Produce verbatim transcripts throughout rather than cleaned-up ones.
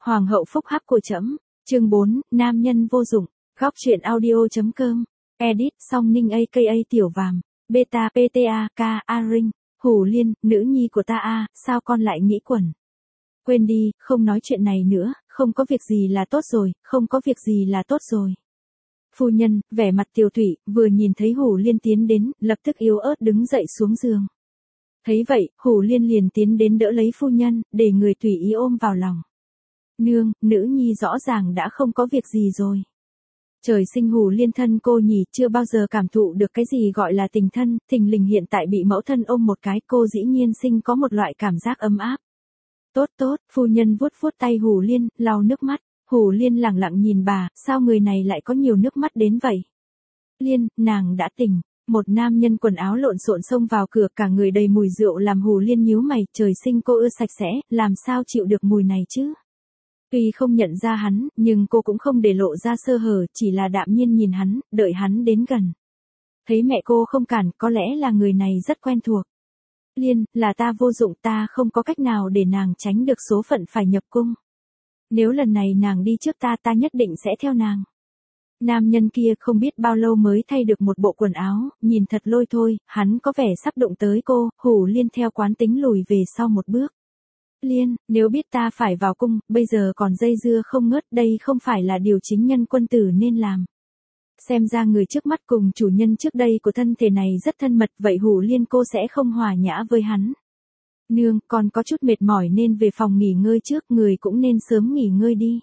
Hoàng hậu phúc hắc của trẫm. Chương bốn, nam nhân vô dụng. Góc truyện audio.com. Edit song ninh aka tiểu vàm. Beta pta k a ring. Hủ Liên, nữ nhi của ta a, sao con lại nghĩ quẩn? Quên đi, không nói chuyện này nữa, không có việc gì là tốt rồi, không có việc gì là tốt rồi. Phu nhân, vẻ mặt Tiểu Thủy, vừa nhìn thấy Hủ Liên tiến đến, lập tức yếu ớt đứng dậy xuống giường. Thấy vậy, Hủ Liên liền tiến đến đỡ lấy phu nhân, để người tùy ý ôm vào lòng. Nương, nữ nhi rõ ràng đã không có việc gì rồi. Trời sinh Hủ Liên thân cô nhỉ, chưa bao giờ cảm thụ được cái gì gọi là tình thân, thình lình hiện tại bị mẫu thân ôm một cái, cô dĩ nhiên sinh có một loại cảm giác ấm áp. Tốt tốt, phu nhân vuốt vuốt tay Hủ Liên, lau nước mắt. Hủ Liên lẳng lặng nhìn bà, sao người này lại có nhiều nước mắt đến vậy? Liên, nàng đã tỉnh. Một nam nhân quần áo lộn xộn xông vào cửa, cả người đầy mùi rượu làm Hủ Liên nhíu mày, trời sinh cô ưa sạch sẽ, làm sao chịu được mùi này chứ? Tuy không nhận ra hắn, nhưng cô cũng không để lộ ra sơ hở, chỉ là đạm nhiên nhìn hắn, đợi hắn đến gần. Thấy mẹ cô không cản, có lẽ là người này rất quen thuộc. Liên, là ta vô dụng, ta không có cách nào để nàng tránh được số phận phải nhập cung. Nếu lần này nàng đi trước ta, ta nhất định sẽ theo nàng. Nam nhân kia không biết bao lâu mới thay được một bộ quần áo, nhìn thật lôi thôi, hắn có vẻ sắp đụng tới cô. Hủ Liên theo quán tính lùi về sau một bước. Liên, nếu biết ta phải vào cung, bây giờ còn dây dưa không ngớt, đây không phải là điều chính nhân quân tử nên làm. Xem ra người trước mắt cùng chủ nhân trước đây của thân thể này rất thân mật, vậy Hủ Liên cô sẽ không hòa nhã với hắn. Nương, còn có chút mệt mỏi nên về phòng nghỉ ngơi trước, người cũng nên sớm nghỉ ngơi đi.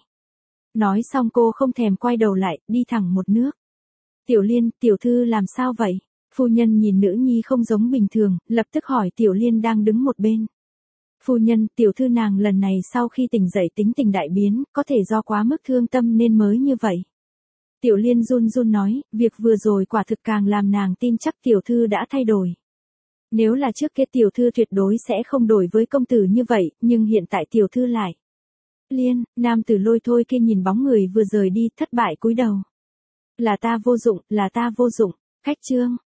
Nói xong cô không thèm quay đầu lại, đi thẳng một nước. Tiểu Liên, tiểu thư làm sao vậy? Phu nhân nhìn nữ nhi không giống bình thường, lập tức hỏi Tiểu Liên đang đứng một bên. Phu nhân, tiểu thư nàng lần này sau khi tỉnh dậy tính tình đại biến, có thể do quá mức thương tâm nên mới như vậy. Tiểu Liên run run nói, việc vừa rồi quả thực càng làm nàng tin chắc tiểu thư đã thay đổi. Nếu là trước kia tiểu thư tuyệt đối sẽ không đổi với công tử như vậy, nhưng hiện tại tiểu thư lại. Liên, nam tử lôi thôi kia nhìn bóng người vừa rời đi, thất bại cúi đầu. Là ta vô dụng, là ta vô dụng. Khách chương.